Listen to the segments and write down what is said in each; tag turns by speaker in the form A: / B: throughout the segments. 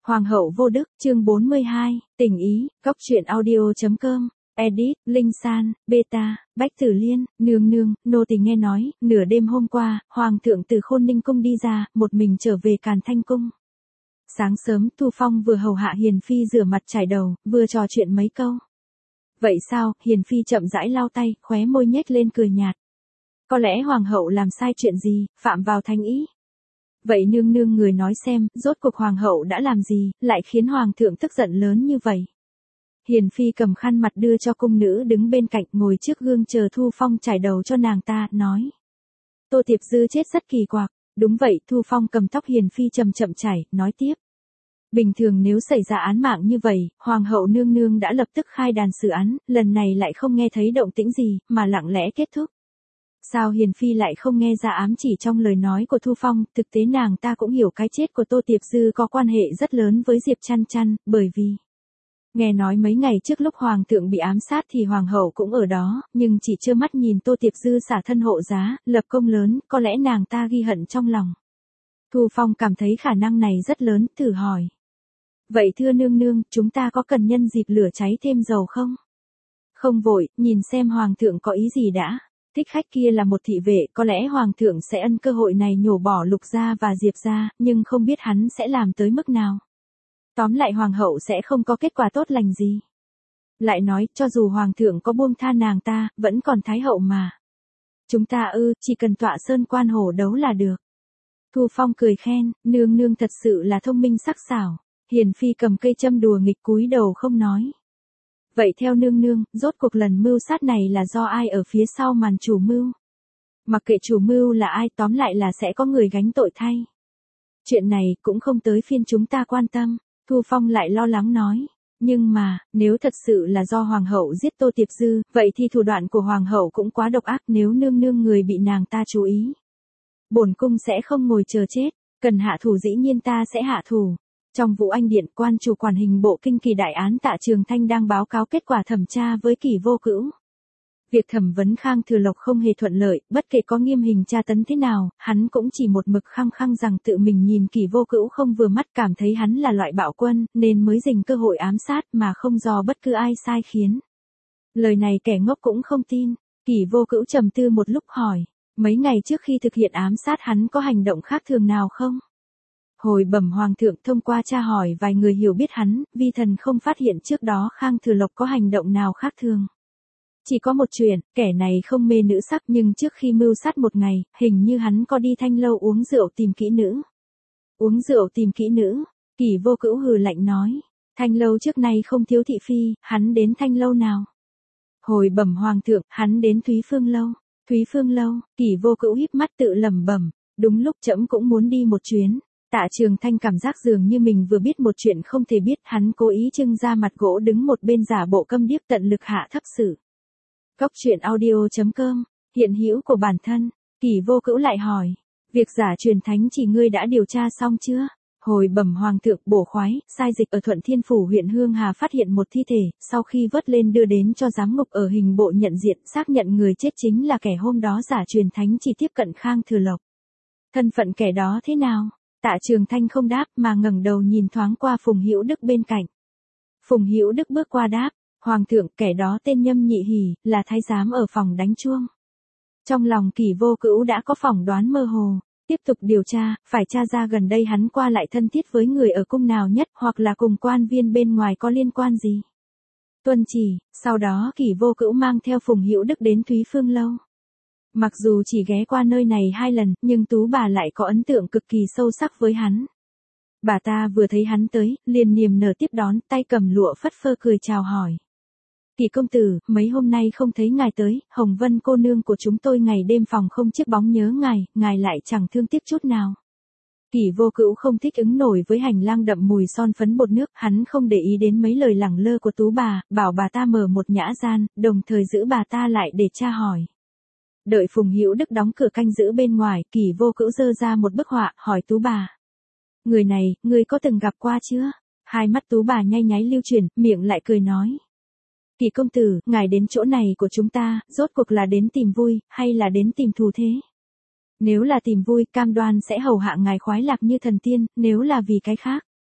A: Hoàng hậu vô đức, chương 42, tình ý, góc truyện audio.com, edit, Linh San, beta, Bách Tử Liên, nương nương, nô tỳ nghe nói, nửa đêm hôm qua, hoàng thượng từ Khôn Ninh cung đi ra, một mình trở về Càn Thanh cung. Sáng sớm, Thu Phong vừa hầu hạ Hiền Phi rửa mặt chải đầu, vừa trò chuyện mấy câu. Vậy sao? Hiền Phi chậm rãi lau tay, khóe môi nhếch lên cười nhạt. Có lẽ hoàng hậu làm sai chuyện gì, phạm vào thánh ý. Vậy nương nương người nói xem, rốt cuộc hoàng hậu đã làm gì, lại khiến hoàng thượng tức giận lớn như vậy. Hiền Phi cầm khăn mặt đưa cho cung nữ đứng bên cạnh ngồi trước gương chờ Thu Phong chải đầu cho nàng ta, nói. Tô Tiệp Dư chết rất kỳ quặc. Đúng vậy, Thu Phong cầm tóc Hiền Phi chậm chậm chảy, nói tiếp. Bình thường nếu xảy ra án mạng như vậy, hoàng hậu nương nương đã lập tức khai đàn xử án, lần này lại không nghe thấy động tĩnh gì, mà lặng lẽ kết thúc. Sao Hiền Phi lại không nghe ra ám chỉ trong lời nói của Thu Phong, thực tế nàng ta cũng hiểu cái chết của Tô Tiệp Dư có quan hệ rất lớn với Diệp Chăn Chăn, bởi vì nghe nói mấy ngày trước lúc hoàng thượng bị ám sát thì hoàng hậu cũng ở đó, nhưng chỉ trơ mắt nhìn Tô Tiệp Dư xả thân hộ giá, lập công lớn, có lẽ nàng ta ghi hận trong lòng. Thu Phong cảm thấy khả năng này rất lớn, thử hỏi. Vậy thưa nương nương, chúng ta có cần nhân dịp lửa cháy thêm dầu không? Không vội, nhìn xem hoàng thượng có ý gì đã. Thích khách kia là một thị vệ, có lẽ hoàng thượng sẽ ân cơ hội này nhổ bỏ Lục gia và Diệp gia, nhưng không biết hắn sẽ làm tới mức nào. Tóm lại hoàng hậu sẽ không có kết quả tốt lành gì. Lại nói, cho dù hoàng thượng có buông tha nàng ta, vẫn còn thái hậu mà. Chúng ta chỉ cần tọa sơn quan hổ đấu là được. Thu Phong cười khen, nương nương thật sự là thông minh sắc sảo. Hiền Phi cầm cây châm đùa nghịch cúi đầu không nói. Vậy theo nương nương, rốt cuộc lần mưu sát này là do ai ở phía sau màn chủ mưu? Mặc kệ chủ mưu là ai, tóm lại là sẽ có người gánh tội thay. Chuyện này cũng không tới phiên chúng ta quan tâm. Thu Phong lại lo lắng nói. Nhưng mà, nếu thật sự là do hoàng hậu giết Tô Tiệp Dư, vậy thì thủ đoạn của hoàng hậu cũng quá độc ác, nếu nương nương người bị nàng ta chú ý. Bổn cung sẽ không ngồi chờ chết, cần hạ thủ dĩ nhiên ta sẽ hạ thủ. Trong Vũ Anh Điện, quan chủ quản hình bộ kinh kỳ đại án Tạ Trường Thanh đang báo cáo kết quả thẩm tra với Kỷ Vô Cữu. Việc thẩm vấn Khang Thừa Lộc không hề thuận lợi, bất kể có nghiêm hình tra tấn thế nào, hắn cũng chỉ một mực khăng khăng rằng tự mình nhìn Kỷ Vô Cữu không vừa mắt, cảm thấy hắn là loại bạo quân, nên mới dành cơ hội ám sát mà không do bất cứ ai sai khiến. Lời này kẻ ngốc cũng không tin. Kỷ Vô Cữu trầm tư một lúc hỏi, mấy ngày trước khi thực hiện ám sát hắn có hành động khác thường nào không? Hồi bẩm hoàng thượng, thông qua tra hỏi vài người hiểu biết hắn, vi thần không phát hiện trước đó Khang Thừa Lộc có hành động nào khác thường. Chỉ có một chuyện, kẻ này không mê nữ sắc, nhưng trước khi mưu sát một ngày, hình như hắn có đi Thanh lâu uống rượu tìm kỹ nữ. Uống rượu tìm kỹ nữ? Kỷ Vô Cữu hừ lạnh nói. Thanh lâu trước nay không thiếu thị phi, hắn đến Thanh lâu nào? Hồi bẩm hoàng thượng, hắn đến Thúy Phương lâu. Thúy Phương lâu? Kỷ Vô Cữu híp mắt tự lẩm bẩm, đúng lúc trẫm cũng muốn đi một chuyến. Tạ Trường Thanh cảm giác dường như mình vừa biết một chuyện không thể biết, hắn cố ý trưng ra mặt gỗ đứng một bên giả bộ câm điếc, tận lực hạ thấp sự. Góc truyện audio.com, hiện hữu của bản thân. Kỷ Vô Cữu lại hỏi, việc giả truyền thánh chỉ ngươi đã điều tra xong chưa? Hồi bẩm hoàng thượng, bổ khoái, sai dịch ở Thuận Thiên phủ huyện Hương Hà phát hiện một thi thể, sau khi vớt lên đưa đến cho giám ngục ở hình bộ nhận diện, xác nhận người chết chính là kẻ hôm đó giả truyền thánh chỉ tiếp cận Khang Thừa Lộc. Thân phận kẻ đó thế nào? Tạ Trường Thanh không đáp mà ngẩng đầu nhìn thoáng qua Phùng Hữu Đức bên cạnh. Phùng Hữu Đức bước qua đáp, hoàng thượng, kẻ đó tên Nhâm Nhị Hỉ, là thái giám ở phòng đánh chuông. Trong lòng Kỷ Vô Cữu đã có phỏng đoán mơ hồ, tiếp tục điều tra, phải tra ra gần đây hắn qua lại thân thiết với người ở cung nào nhất, hoặc là cùng quan viên bên ngoài có liên quan gì. Tuân chỉ, sau đó Kỷ Vô Cữu mang theo Phùng Hữu Đức đến Thúy Phương lâu. Mặc dù chỉ ghé qua nơi này 2 lần, nhưng Tú bà lại có ấn tượng cực kỳ sâu sắc với hắn. Bà ta vừa thấy hắn tới, liền niềm nở tiếp đón, tay cầm lụa phất phơ cười chào hỏi. Kỷ công tử, mấy hôm nay không thấy ngài tới, Hồng Vân cô nương của chúng tôi ngày đêm phòng không chiếc bóng nhớ ngài lại chẳng thương tiếc chút nào. Kỷ Vô Cữu không thích ứng nổi với hành lang đậm mùi son phấn bột nước, hắn không để ý đến mấy lời lẳng lơ của Tú bà, bảo bà ta mở một nhã gian, đồng thời giữ bà ta lại để tra hỏi. Đợi Phùng Hữu Đức đóng cửa canh giữ bên ngoài, Kỷ Vô Cữu giơ ra một bức họa, hỏi Tú bà. Người này, ngươi có từng gặp qua chưa? Hai mắt Tú bà nháy nháy lưu chuyển, miệng lại cười nói. Kỷ công tử, ngài đến chỗ này của chúng ta, rốt cuộc là đến tìm vui, hay là đến tìm thù thế? Nếu là tìm vui, cam đoan sẽ hầu hạ ngài khoái lạc như thần tiên, nếu là vì cái khác.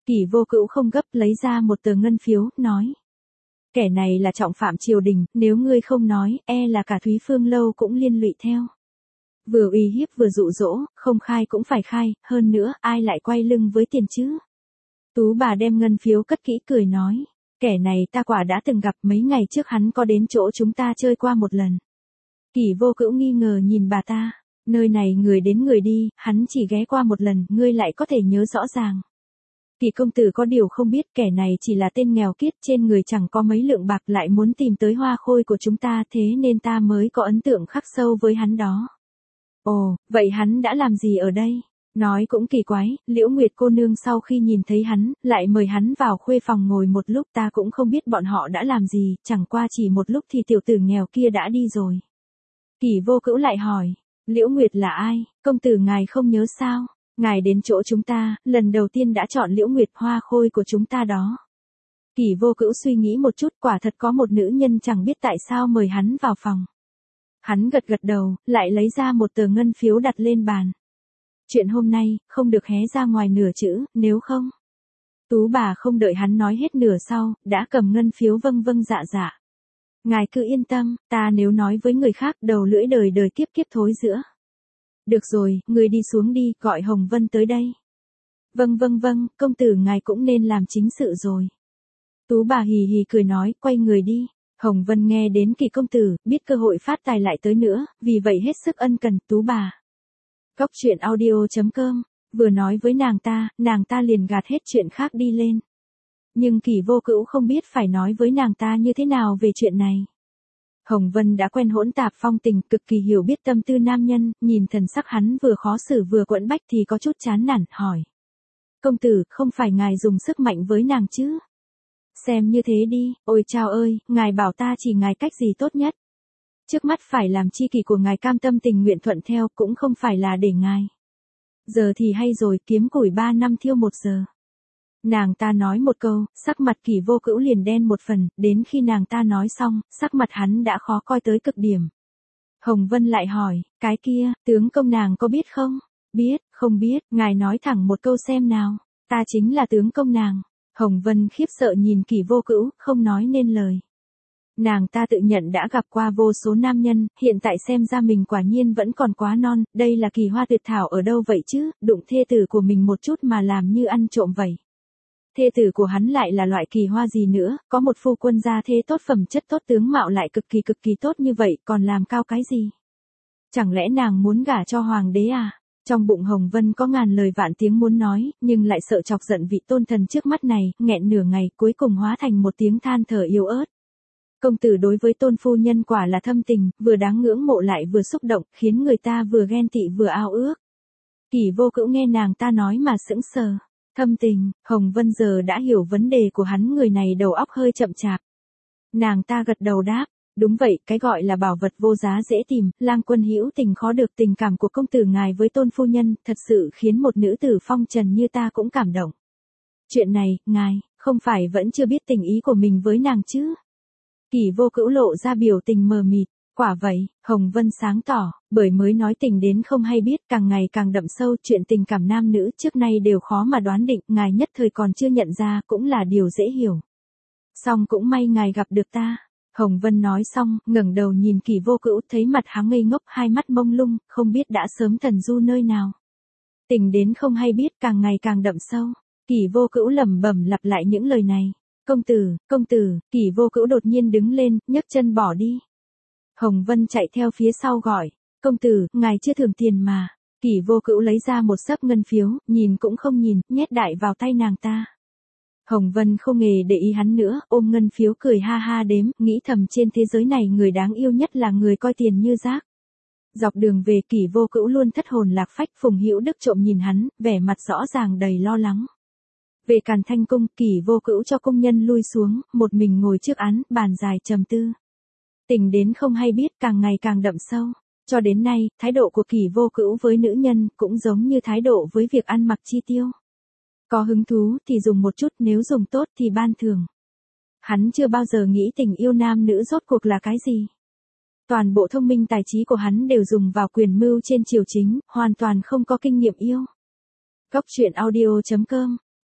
A: Kỷ Vô Cữu không gấp lấy ra một tờ ngân phiếu, nói. Kẻ này là trọng phạm triều đình, nếu ngươi không nói, là cả Thúy Phương Lâu cũng liên lụy theo. Vừa uy hiếp vừa dụ dỗ, không khai cũng phải khai, hơn nữa, ai lại quay lưng với tiền chứ? Tú bà đem ngân phiếu cất kỹ cười nói. Kẻ này ta quả đã từng gặp, mấy ngày trước hắn có đến chỗ chúng ta chơi qua một lần. Kỷ Vô Cữu nghi ngờ nhìn bà ta. Nơi này người đến người đi, hắn chỉ ghé qua một lần, ngươi lại có thể nhớ rõ ràng. Kỷ công tử có điều không biết, kẻ này chỉ là tên nghèo kiết, trên người chẳng có mấy lượng bạc, lại muốn tìm tới hoa khôi của chúng ta, thế nên ta mới có ấn tượng khắc sâu với hắn đó. Ồ, vậy hắn đã làm gì ở đây? Nói cũng kỳ quái, Liễu Nguyệt cô nương sau khi nhìn thấy hắn, lại mời hắn vào khuê phòng ngồi một lúc, ta cũng không biết bọn họ đã làm gì, chẳng qua chỉ một lúc thì tiểu tử nghèo kia đã đi rồi. Kỷ Vô Cữu lại hỏi, Liễu Nguyệt là ai, công tử ngài không nhớ sao? Ngài đến chỗ chúng ta, lần đầu tiên đã chọn Liễu Nguyệt hoa khôi của chúng ta đó. Kỷ Vô Cữu suy nghĩ một chút, quả thật có một nữ nhân chẳng biết tại sao mời hắn vào phòng. Hắn gật gật đầu, lại lấy ra một tờ ngân phiếu đặt lên bàn. Chuyện hôm nay, không được hé ra ngoài nửa chữ, nếu không. Tú bà không đợi hắn nói hết nửa sau, đã cầm ngân phiếu vâng vâng dạ dạ. Ngài cứ yên tâm, ta nếu nói với người khác đầu lưỡi đời đời kiếp kiếp thối giữa. Được rồi, người đi xuống đi, gọi Hồng Vân tới đây. Vâng vâng vâng, công tử ngài cũng nên làm chính sự rồi. Tú bà hì hì cười nói, quay người đi. Hồng Vân nghe đến Kỷ công tử, biết cơ hội phát tài lại tới nữa, vì vậy hết sức ân cần, Tú bà. Cóc truyện audio.com, vừa nói với nàng ta liền gạt hết chuyện khác đi lên. Nhưng Kỷ Vô Cữu không biết phải nói với nàng ta như thế nào về chuyện này. Hồng Vân đã quen hỗn tạp phong tình, cực kỳ hiểu biết tâm tư nam nhân, nhìn thần sắc hắn vừa khó xử vừa quẫn bách thì có chút chán nản, hỏi. Công tử, không phải ngài dùng sức mạnh với nàng chứ? Xem như thế đi, ôi chao ơi, ngài bảo ta chỉ ngài cách gì tốt nhất. Trước mắt phải làm chi kỷ của ngài cam tâm tình nguyện thuận theo, cũng không phải là để ngài. Giờ thì hay rồi, kiếm củi 3 năm thiêu 1 giờ. Nàng ta nói một câu, sắc mặt Kỷ Vô Cữu liền đen một phần, đến khi nàng ta nói xong, sắc mặt hắn đã khó coi tới cực điểm. Hồng Vân lại hỏi, cái kia, tướng công nàng có biết không? Biết, không biết, ngài nói thẳng một câu xem nào. Ta chính là tướng công nàng. Hồng Vân khiếp sợ nhìn Kỷ Vô Cữu, không nói nên lời. Nàng ta tự nhận đã gặp qua vô số nam nhân, hiện tại xem ra mình quả nhiên vẫn còn quá non, đây là kỳ hoa tuyệt thảo ở đâu vậy chứ, đụng thê tử của mình một chút mà làm như ăn trộm vậy. Thê tử của hắn lại là loại kỳ hoa gì nữa, có một phu quân gia thế tốt phẩm chất tốt tướng mạo lại cực kỳ tốt như vậy, còn làm cao cái gì? Chẳng lẽ nàng muốn gả cho hoàng đế à? Trong bụng Hồng Vân có ngàn lời vạn tiếng muốn nói, nhưng lại sợ chọc giận vị tôn thần trước mắt này, nghẹn nửa ngày cuối cùng hóa thành một tiếng than thở yếu ớt. Công tử đối với tôn phu nhân quả là thâm tình, vừa đáng ngưỡng mộ lại vừa xúc động, khiến người ta vừa ghen tị vừa ao ước. Kỷ Vô Cữu nghe nàng ta nói mà sững sờ. Thâm tình, Hồng Vân giờ đã hiểu vấn đề của hắn, người này đầu óc hơi chậm chạp. Nàng ta gật đầu đáp, đúng vậy, cái gọi là bảo vật vô giá dễ tìm, lang quân hữu tình khó được, tình cảm của công tử ngài với tôn phu nhân, thật sự khiến một nữ tử phong trần như ta cũng cảm động. Chuyện này, ngài, không phải vẫn chưa biết tình ý của mình với nàng chứ? Kỷ Vô Cữu lộ ra biểu tình mờ mịt. Quả vậy, Hồng Vân sáng tỏ, bởi mới nói tình đến không hay biết, càng ngày càng đậm sâu, chuyện tình cảm nam nữ trước nay đều khó mà đoán định, ngài nhất thời còn chưa nhận ra cũng là điều dễ hiểu. Song cũng may ngài gặp được ta. Hồng Vân nói xong, ngẩng đầu nhìn Kỷ Vô Cữu, thấy mặt hắn ngây ngốc, hai mắt mông lung, không biết đã sớm thần du nơi nào. Tình đến không hay biết, càng ngày càng đậm sâu. Kỷ Vô Cữu lẩm bẩm lặp lại những lời này. Công tử, Kỷ Vô Cữu đột nhiên đứng lên, nhấc chân bỏ đi. Hồng Vân chạy theo phía sau gọi, công tử, ngài chưa thưởng tiền mà. Kỷ Vô Cữu lấy ra một xấp ngân phiếu, nhìn cũng không nhìn, nhét đại vào tay nàng ta. Hồng Vân không hề để ý hắn nữa, ôm ngân phiếu cười ha ha đếm, nghĩ thầm trên thế giới này người đáng yêu nhất là người coi tiền như rác. Dọc đường về Kỷ Vô Cữu luôn thất hồn lạc phách, Phùng Hữu Đức trộm nhìn hắn, vẻ mặt rõ ràng đầy lo lắng. Về Càn Thanh cung, Kỷ Vô Cữu cho công nhân lui xuống, một mình ngồi trước án, bàn dài trầm tư. Tình đến không hay biết, càng ngày càng đậm sâu. Cho đến nay, thái độ của Kỷ Vô Cữu với nữ nhân cũng giống như thái độ với việc ăn mặc chi tiêu. Có hứng thú thì dùng một chút, nếu dùng tốt thì ban thưởng. Hắn chưa bao giờ nghĩ tình yêu nam nữ rốt cuộc là cái gì. Toàn bộ thông minh tài trí của hắn đều dùng vào quyền mưu trên triều chính, hoàn toàn không có kinh nghiệm yêu. Cóc truyện audio.com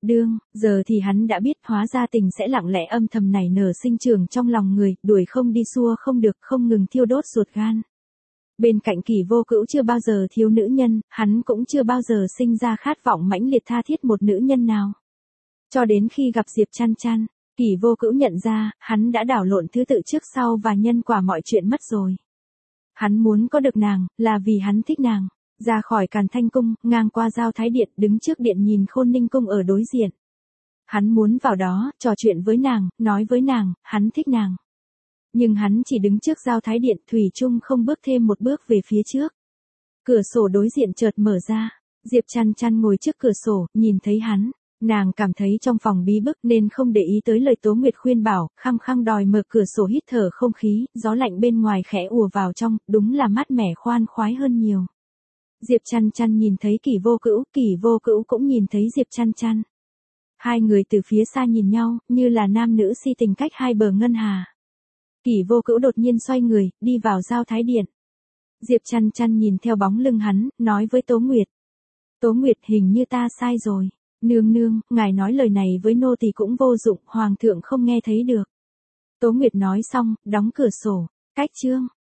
A: Giờ thì hắn đã biết hóa ra tình sẽ lặng lẽ âm thầm nảy nở sinh trưởng trong lòng người, đuổi không đi xua không được, không ngừng thiêu đốt ruột gan. Bên cạnh Kỷ Vô Cữu chưa bao giờ thiếu nữ nhân, hắn cũng chưa bao giờ sinh ra khát vọng mãnh liệt tha thiết một nữ nhân nào. Cho đến khi gặp Diệp Chăn Chăn, Kỷ Vô Cữu nhận ra, hắn đã đảo lộn thứ tự trước sau và nhân quả mọi chuyện mất rồi. Hắn muốn có được nàng, là vì hắn thích nàng. Ra khỏi Càn Thanh Cung, ngang qua Giao Thái Điện, đứng trước điện nhìn Khôn Ninh Cung ở đối diện. Hắn muốn vào đó, trò chuyện với nàng, nói với nàng, hắn thích nàng. Nhưng hắn chỉ đứng trước Giao Thái Điện, thủy chung không bước thêm một bước về phía trước. Cửa sổ đối diện chợt mở ra. Diệp Chăn Chăn ngồi trước cửa sổ, nhìn thấy hắn. Nàng cảm thấy trong phòng bí bức nên không để ý tới lời Tố Nguyệt khuyên bảo, khăng khăng đòi mở cửa sổ hít thở không khí, gió lạnh bên ngoài khẽ ùa vào trong, đúng là mát mẻ khoan khoái hơn nhiều. Diệp Chăn Chăn nhìn thấy Kỷ Vô Cữu cũng nhìn thấy Diệp Chăn Chăn. Hai người từ phía xa nhìn nhau, như là nam nữ si tình cách hai bờ ngân hà. Kỷ Vô Cữu đột nhiên xoay người, đi vào Giao Thái Điện. Diệp Chăn Chăn nhìn theo bóng lưng hắn, nói với Tố Nguyệt. Tố Nguyệt, hình như ta sai rồi. Nương nương, ngài nói lời này với nô tỳ cũng vô dụng, hoàng thượng không nghe thấy được. Tố Nguyệt nói xong, đóng cửa sổ. Cách chương.